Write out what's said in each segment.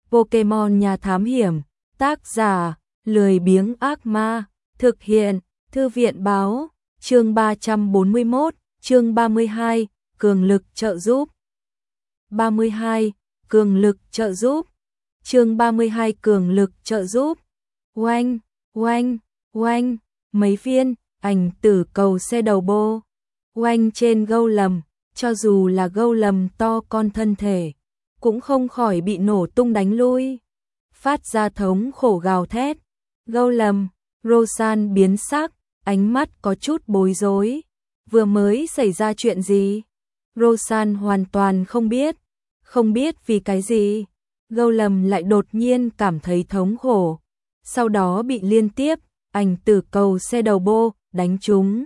Pokemon nhà thám hiểm, tác giả, lười biếng ác ma, thực hiện, thư viện báo, chương 341, chương 32, cường lực trợ giúp. 32, cường lực trợ giúp. Chương 32 cường lực trợ giúp. Oanh, oanh, oanh, mấy viên ảnh tử cầu xe đầu bô. Oanh trên Golem, cho dù là Golem to con thân thể, cũng không khỏi bị nổ tung đánh lui. Phát ra thống khổ gào thét. Golem, Rosan biến sắc, ánh mắt có chút bối rối. Vừa mới xảy ra chuyện gì? Rosan hoàn toàn không biết vì cái gì. Golem lại đột nhiên cảm thấy thống khổ, sau đó bị liên tiếp ảnh tử cầu xe đầu bô đánh trúng.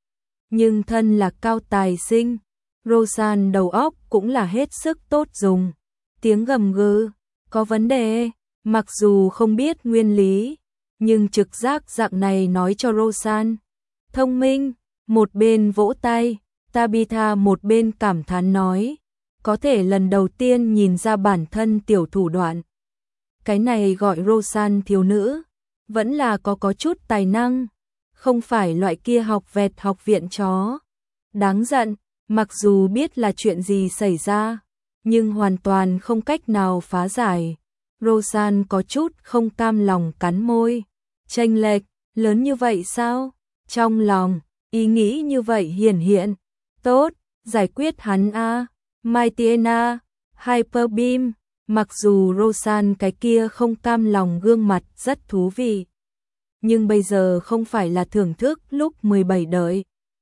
Nhưng thân là cao tài sinh, Rosan đầu óc cũng là hết sức tốt dùng. Tiếng gầm gừ, có vấn đề, mặc dù không biết nguyên lý, nhưng trực giác dạng này nói cho Rosan. Thông minh, một bên vỗ tay, Tabitha một bên cảm thán nói. Có thể lần đầu tiên nhìn ra bản thân tiểu thủ đoạn. Cái này gọi Rosan thiếu nữ, vẫn là có chút tài năng, không phải loại kia học vẹt học viện chó. Đáng giận, mặc dù biết là chuyện gì xảy ra, nhưng hoàn toàn không cách nào phá giải. Rosan có chút không cam lòng cắn môi. Chênh lệch, lớn như vậy sao? Trong lòng, ý nghĩ như vậy hiển hiện. Tốt, giải quyết hắn a. Mightyena, Hyper Beam, mặc dù Rosan cái kia không cam lòng gương mặt rất thú vị. Nhưng bây giờ không phải là thưởng thức lúc 17 đợi.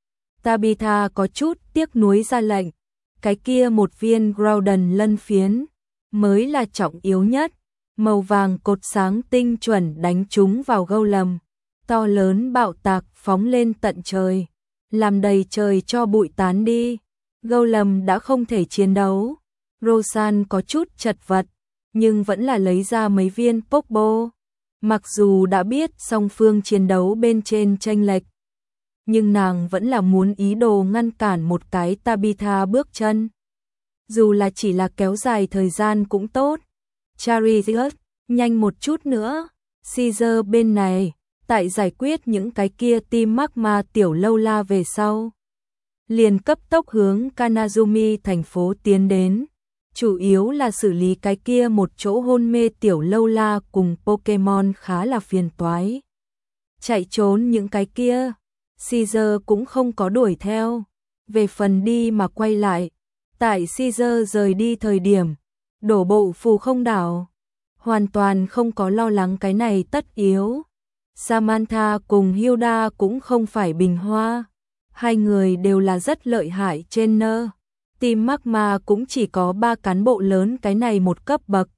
Tabitha có chút tiếc nuối ra lệnh. Cái kia một viên Groudon lân phiến, mới là trọng yếu nhất. Màu vàng cột sáng tinh chuẩn đánh trúng vào Golem. To lớn bạo tạc phóng lên tận trời. Làm đầy trời cho bụi tán đi. Golem đã không thể chiến đấu. Rosan có chút chật vật, nhưng vẫn là lấy ra mấy viên Pokeball. Mặc dù đã biết song phương chiến đấu bên trên chênh lệch, nhưng nàng vẫn là muốn ý đồ ngăn cản một cái Tabitha bước chân. Dù là chỉ là kéo dài thời gian cũng tốt. Charizard, nhanh một chút nữa. Caesar bên này, tại giải quyết những cái kia team magma tiểu lâu la về sau, liền cấp tốc hướng Kanazumi thành phố tiến đến, chủ yếu là xử lý cái kia một chỗ hôn mê tiểu lâu la cùng Pokemon khá là phiền toái. Chạy trốn những cái kia, Caesar cũng không có đuổi theo. Về phần đi mà quay lại, tại Caesar rời đi thời điểm, đổ bộ phù không đảo, hoàn toàn không có lo lắng cái này tất yếu. Samantha cùng Hilda cũng không phải bình hoa. Hai người đều là rất lợi hại trainer. Team Magma cũng chỉ có 3 cán bộ lớn cái này một cấp bậc.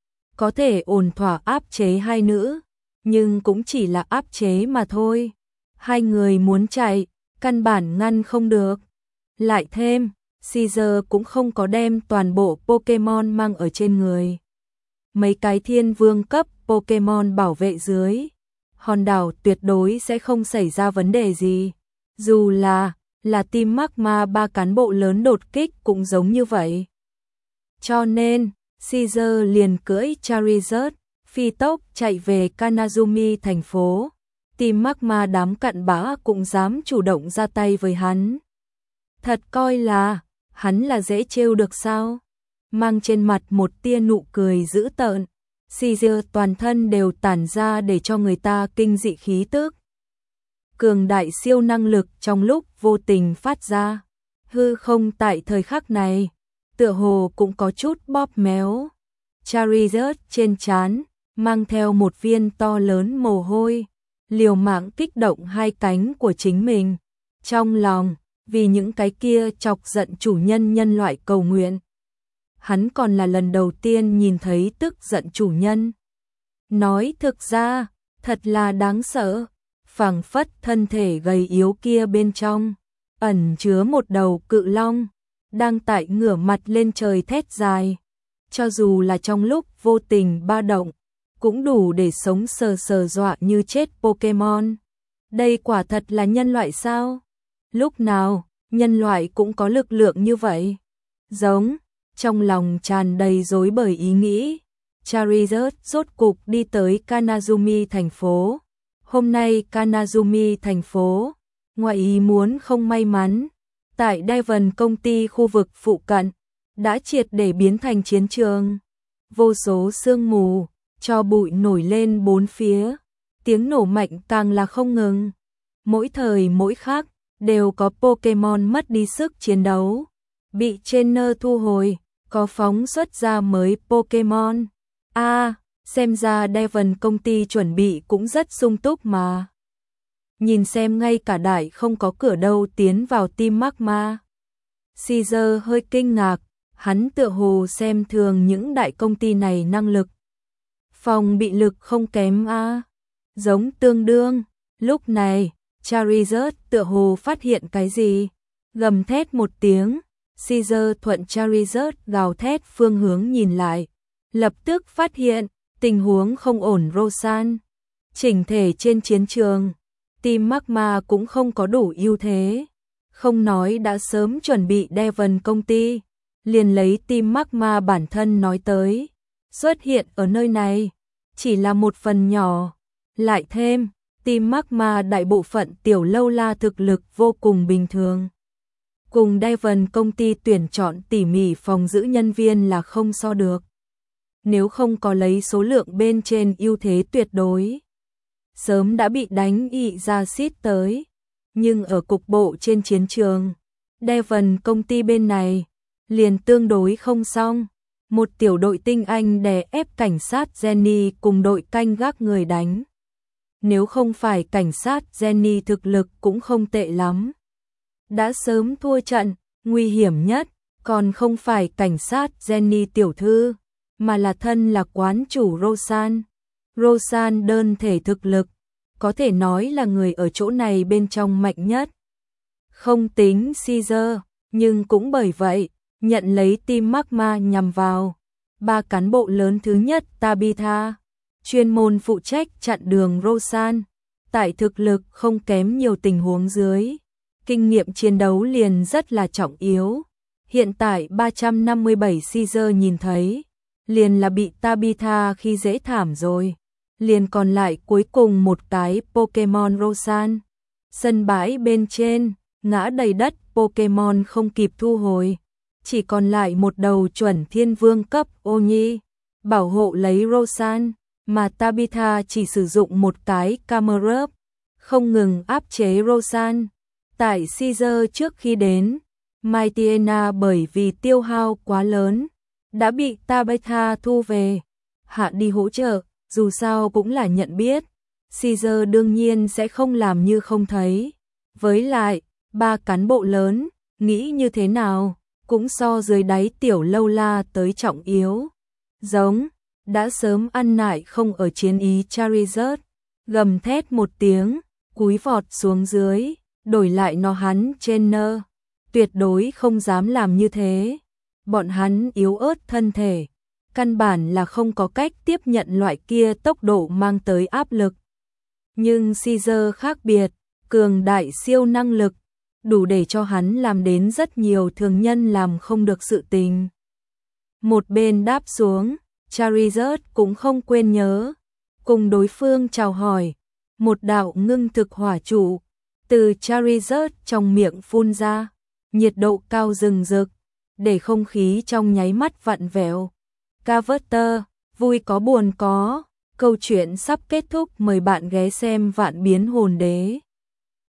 Có thể ổn thỏa áp chế hai nữ, nhưng cũng chỉ là áp chế mà thôi. Hai người muốn chạy, căn bản ngăn không được. Lại thêm, Caesar cũng không có đem toàn bộ Pokemon mang ở trên người. Mấy cái thiên vương cấp Pokemon bảo vệ dưới, hòn đảo tuyệt đối sẽ không xảy ra vấn đề gì. Dù là team Magma 3 cán bộ lớn đột kích cũng giống như vậy. Cho nên, Caesar liền cưỡi Charizard, phi tốc chạy về Kanazumi thành phố. Team Magma đám cặn bã cũng dám chủ động ra tay với hắn. Thật coi là, hắn là dễ trêu được sao? Mang trên mặt một tia nụ cười dữ tợn. Caesar toàn thân đều tản ra để cho người ta kinh dị khí tức. Cường đại siêu năng lực trong lúc vô tình phát ra. Hư không tại thời khắc này, tựa hồ cũng có chút bóp méo. Charizard trên trán, mang theo một viên to lớn mồ hôi, liều mạng kích động hai cánh của chính mình. Trong lòng, vì những cái kia chọc giận chủ nhân nhân loại cầu nguyện. Hắn còn là lần đầu tiên nhìn thấy tức giận chủ nhân. Nói thực ra, thật là đáng sợ. Phảng phất thân thể gầy yếu kia bên trong, ẩn chứa một đầu cự long, đang tại ngửa mặt lên trời thét dài. Cho dù là trong lúc vô tình ba động, cũng đủ để sống sờ sờ dọa như chết Pokemon. Đây quả thật là nhân loại sao? Lúc nào, nhân loại cũng có lực lượng như vậy? Giống, trong lòng tràn đầy rối bời ý nghĩ. Charizard rốt cục đi tới Kanazumi thành phố. Hôm nay Kanazumi thành phố, ngoài ý muốn không may mắn, tại Devon công ty khu vực phụ cận, đã triệt để biến thành chiến trường. Vô số sương mù, tro bụi nổi lên bốn phía, tiếng nổ mạnh càng là không ngừng. Mỗi thời mỗi khắc, đều có Pokémon mất đi sức chiến đấu, bị trainer thu hồi, có phóng xuất ra mới Pokémon. Xem ra Devon công ty chuẩn bị cũng rất sung túc mà. Nhìn xem ngay cả đại không có cửa đâu tiến vào Team Magma. Caesar hơi kinh ngạc, hắn tựa hồ xem thường những đại công ty này năng lực. Phòng bị lực không kém giống tương đương. Lúc này, Charizard tựa hồ phát hiện cái gì, gầm thét một tiếng. Caesar thuận Charizard gào thét phương hướng nhìn lại, lập tức phát hiện tình huống không ổn. Rosan chỉnh thể trên chiến trường, Team Magma cũng không có đủ ưu thế, không nói đã sớm chuẩn bị Devon công ty, liền lấy Team Magma bản thân nói tới, xuất hiện ở nơi này chỉ là một phần nhỏ, lại thêm Team Magma đại bộ phận tiểu lâu la thực lực vô cùng bình thường. Cùng Devon công ty tuyển chọn tỉ mỉ phòng giữ nhân viên là không so được. Nếu không có lấy số lượng bên trên ưu thế tuyệt đối, sớm đã bị đánh ị ra xít tới. Nhưng ở cục bộ trên chiến trường, Devon công ty bên này liền tương đối không xong. Một tiểu đội tinh anh đè ép cảnh sát Jenny cùng đội canh gác người đánh. Nếu không phải cảnh sát Jenny thực lực cũng không tệ lắm, đã sớm thua trận. Nguy hiểm nhất còn không phải cảnh sát Jenny tiểu thư, mà là thân là quán chủ Rosan. Rosan đơn thể thực lực, có thể nói là người ở chỗ này bên trong mạnh nhất. Không tính Caesar, nhưng cũng bởi vậy, nhận lấy Team Magma nhằm vào. Ba cán bộ lớn thứ nhất Tabitha, chuyên môn phụ trách chặn đường Rosan. Tại thực lực không kém nhiều tình huống dưới, kinh nghiệm chiến đấu liền rất là trọng yếu. Hiện tại 357 Caesar nhìn thấy, liền là bị Tabitha khi dễ thảm rồi. Liền còn lại cuối cùng một cái Pokemon Rosan. Sân bãi bên trên, ngã đầy đất Pokemon không kịp thu hồi. Chỉ còn lại một đầu chuẩn thiên vương cấp ô nhi, bảo hộ lấy Rosan, mà Tabitha chỉ sử dụng một cái Camerupt, không ngừng áp chế Rosan. Tại Caesar trước khi đến, Mightyena bởi vì tiêu hao quá lớn, đã bị Tabitha thu về, hạ đi hỗ trợ, dù sao cũng là nhận biết. Caesar đương nhiên sẽ không làm như không thấy. Với lại, ba cán bộ lớn, nghĩ như thế nào, cũng so dưới đáy tiểu lâu la tới trọng yếu. Giống, đã sớm ăn nại không ở chiến ý Charizard, gầm thét một tiếng, cúi vọt xuống dưới, đổi lại nó hắn trainer, tuyệt đối không dám làm như thế. Bọn hắn yếu ớt thân thể, căn bản là không có cách tiếp nhận loại kia tốc độ mang tới áp lực. Nhưng Caesar khác biệt, cường đại siêu năng lực, đủ để cho hắn làm đến rất nhiều thường nhân làm không được sự tình. Một bên đáp xuống, Charizard cũng không quên nhớ, cùng đối phương chào hỏi, một đạo ngưng thực hỏa trụ từ Charizard trong miệng phun ra, nhiệt độ cao rừng rực, để không khí trong nháy mắt vặn vẹo. Carver, vui có buồn có, câu chuyện sắp kết thúc, mời bạn ghé xem Vạn Biến Hồn Đế.